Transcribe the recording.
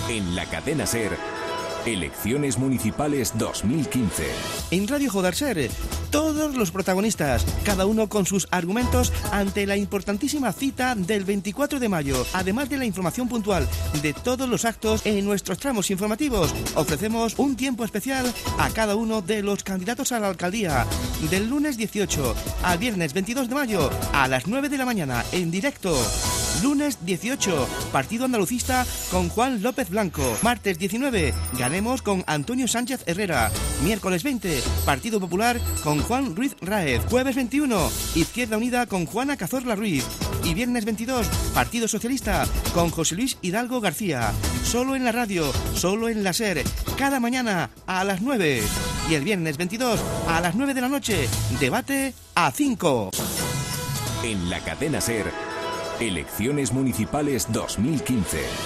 En la cadena SER, Elecciones Municipales 2015. En Radio Joder SER, todos los protagonistas, cada uno con sus argumentos ante la importantísima cita del 24 de mayo. Además de la información puntual de todos los actos en nuestros tramos informativos, ofrecemos un tiempo especial a cada uno de los candidatos a la alcaldía. Del lunes 18 al viernes 22 de mayo a las 9 de la mañana en directo. Lunes 18, Partido Andalucista con Juan López Blanco. Martes 19, Ganemos con Antonio Sánchez Herrera. Miércoles 20, Partido Popular con Juan Ruiz Ráez. Jueves 21, Izquierda Unida con Juana Cazorla Ruiz. Y viernes 22, Partido Socialista con José Luis Hidalgo García. Solo en la radio, solo en la SER, cada mañana a las 9. Y el viernes 22 a las 9 de la noche, debate a 5. En la cadena SER, Elecciones Municipales 2015.